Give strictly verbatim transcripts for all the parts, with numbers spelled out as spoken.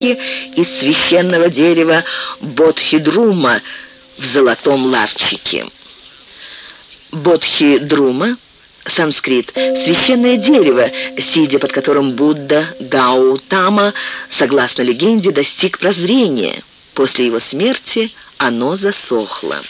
из священного дерева Бодхидрума в золотом ларчике. Бодхидрума, санскрит, священное дерево, сидя под которым Будда Гаутама, согласно легенде, достиг прозрения. После его смерти оно засохло.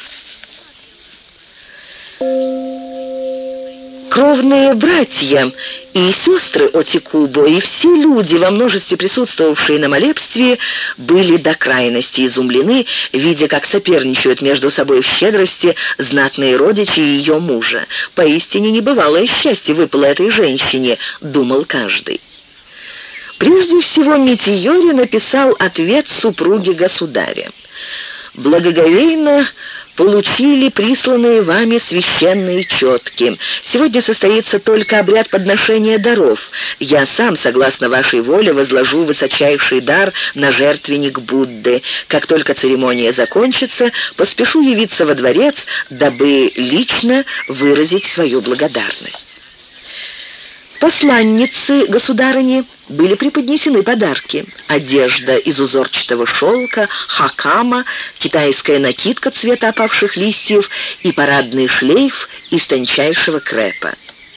Кровные братья и сестры Отикубо и все люди, во множестве присутствовавшие на молебстве, были до крайности изумлены, видя, как соперничают между собой в щедрости знатные родичи ее мужа. Поистине небывалое счастье выпало этой женщине, думал каждый. Прежде всего Митийори написал ответ супруге государя. «Благоговейно получили присланные вами священные четки. Сегодня состоится только обряд подношения даров. Я сам, согласно вашей воле, возложу высочайший дар на жертвенник Будды. Как только церемония закончится, поспешу явиться во дворец, дабы лично выразить свою благодарность». Посланнице государыни были преподнесены подарки: одежда из узорчатого шелка, хакама, китайская накидка цвета опавших листьев и парадный шлейф из тончайшего крепа.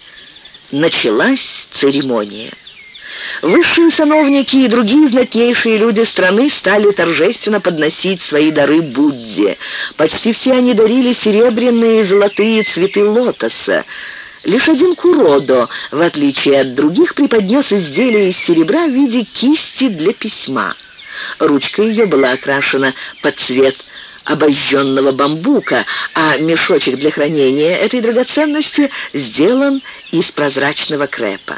Началась церемония. Высшие сановники и другие знатнейшие люди страны стали торжественно подносить свои дары Будде. Почти все они дарили серебряные и золотые цветы лотоса. Лишь один Куродо, в отличие от других, преподнес изделие из серебра в виде кисти для письма. Ручка ее была окрашена под цвет обожженного бамбука, а мешочек для хранения этой драгоценности сделан из прозрачного крепа.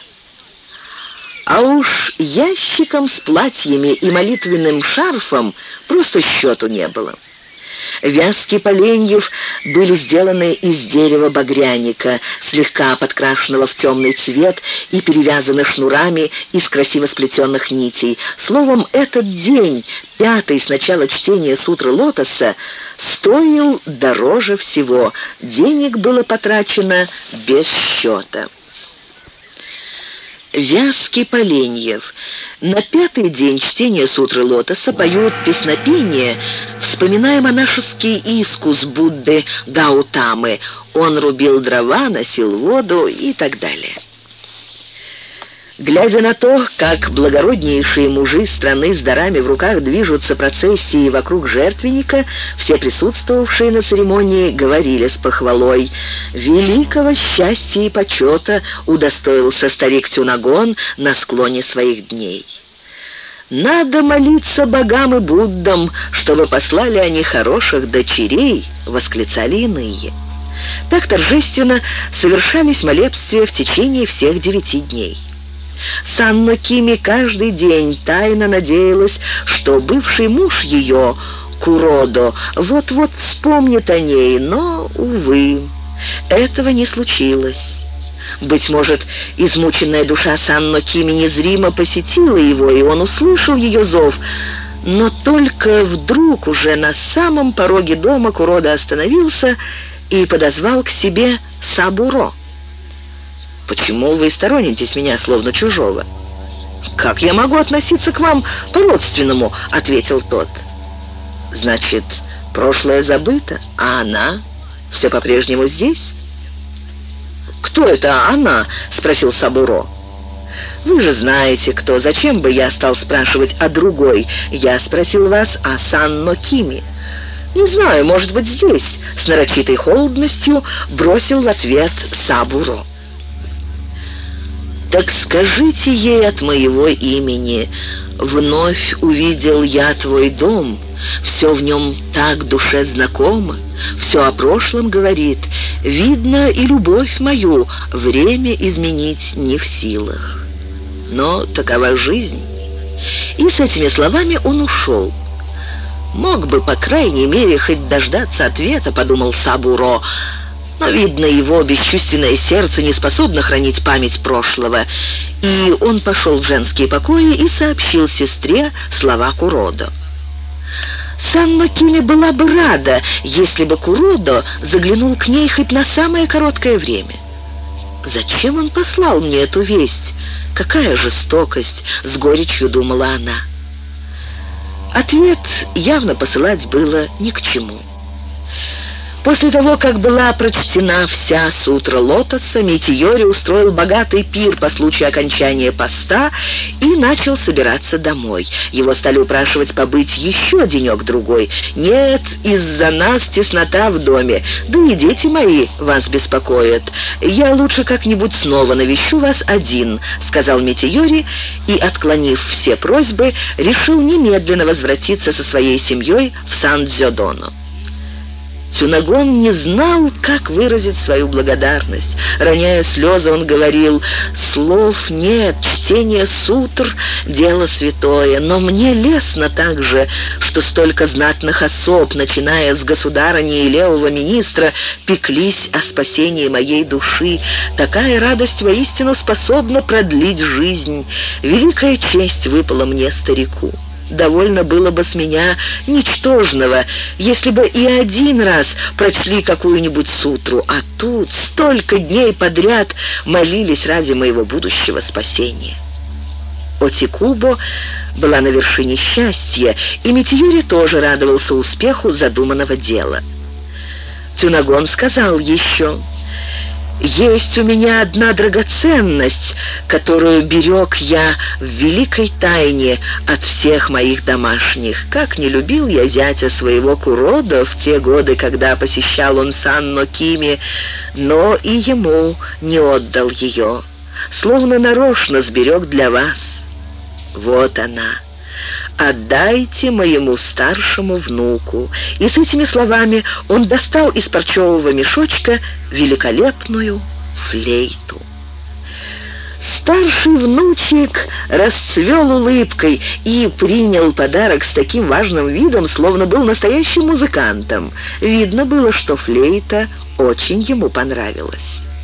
А уж ящиком с платьями и молитвенным шарфом просто счету не было. Вязки поленьев были сделаны из дерева багряника, слегка подкрашенного в темный цвет и перевязаны шнурами из красиво сплетенных нитей. Словом, этот день, пятый с начала чтения сутры лотоса, стоил дороже всего. Денег было потрачено без счета. Вязки поленьев. На пятый день чтения сутры лотоса поют песнопение, вспоминая монашеский искус Будды Гаутамы. Он рубил дрова, носил воду и так далее. Глядя на то, как благороднейшие мужи страны с дарами в руках движутся процессией вокруг жертвенника, все присутствовавшие на церемонии говорили с похвалой: «Великого счастья и почета удостоился старик Тюнагон на склоне своих дней. Надо молиться богам и Буддам, чтобы послали они хороших дочерей», — восклицали иные. Так торжественно совершались молебствия в течение всех девяти дней. Санно Кими каждый день тайно надеялась, что бывший муж ее, Куродо, вот-вот вспомнит о ней, но, увы, этого не случилось. Быть может, измученная душа Санно Кими незримо посетила его, и он услышал ее зов, но только вдруг уже на самом пороге дома Куродо остановился и подозвал к себе Сабуро. «Почему вы сторонитесь меня, словно чужого?» «Как я могу относиться к вам по-родственному?» — ответил тот. «Значит, прошлое забыто, а она все по-прежнему здесь?» «Кто это она?» — спросил Сабуро. «Вы же знаете, кто. Зачем бы я стал спрашивать о другой? Я спросил вас о Санно Кими». «Не знаю, может быть, здесь», — с нарочитой холодностью бросил в ответ Сабуро. «Так скажите ей от моего имени: вновь увидел я твой дом, все в нем так душе знакомо, все о прошлом говорит, видно и любовь мою время изменить не в силах. Но такова жизнь». И с этими словами он ушел. «Мог бы, по крайней мере, хоть дождаться ответа», — подумал Сабуро, но, видно, его бесчувственное сердце не способно хранить память прошлого, и он пошел в женские покои и сообщил сестре слова Куродо. Санно Кими была бы рада, если бы Куродо заглянул к ней хоть на самое короткое время. «Зачем он послал мне эту весть? Какая жестокость!» — с горечью думала она. Ответ явно посылать было ни к чему. После того, как была прочтена вся сутра Лотоса, Митийори устроил богатый пир по случаю окончания поста и начал собираться домой. Его стали упрашивать побыть еще денек-другой. «Нет, из-за нас теснота в доме, да и дети мои вас беспокоят. Я лучше как-нибудь снова навещу вас один», — сказал Митийори, и, отклонив все просьбы, решил немедленно возвратиться со своей семьей в Сан-Дзёдоно. Цюнагон не знал, как выразить свою благодарность. Роняя слезы, он говорил: «Слов нет, чтение сутр — дело святое, но мне лестно также, что столько знатных особ, начиная с государыни и левого министра, пеклись о спасении моей души. Такая радость воистину способна продлить жизнь. Великая честь выпала мне, старику. Довольно было бы с меня ничтожного, если бы и один раз прочли какую-нибудь сутру, а тут столько дней подряд молились ради моего будущего спасения». Отикубо была на вершине счастья, и Митийори тоже радовался успеху задуманного дела. Цюнагон сказал еще: «Есть у меня одна драгоценность, которую берег я в великой тайне от всех моих домашних. Как не любил я зятя своего Куродо в те годы, когда посещал он Сан-но-Кими, но и ему не отдал ее, словно нарочно сберег для вас. Вот она. Отдайте моему старшему внуку». И с этими словами он достал из парчевого мешочка великолепную флейту. Старший внучек расцвел улыбкой и принял подарок с таким важным видом, словно был настоящим музыкантом. Видно было, что флейта очень ему понравилась.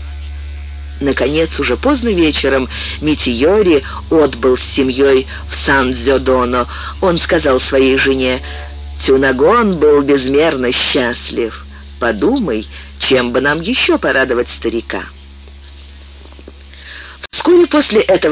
Наконец, уже поздно вечером Митийори отбыл с семьей в Сан-Дзёдоно. Он сказал своей жене: «Цюнагон был безмерно счастлив. Подумай, чем бы нам еще порадовать старика». Вскоре после этого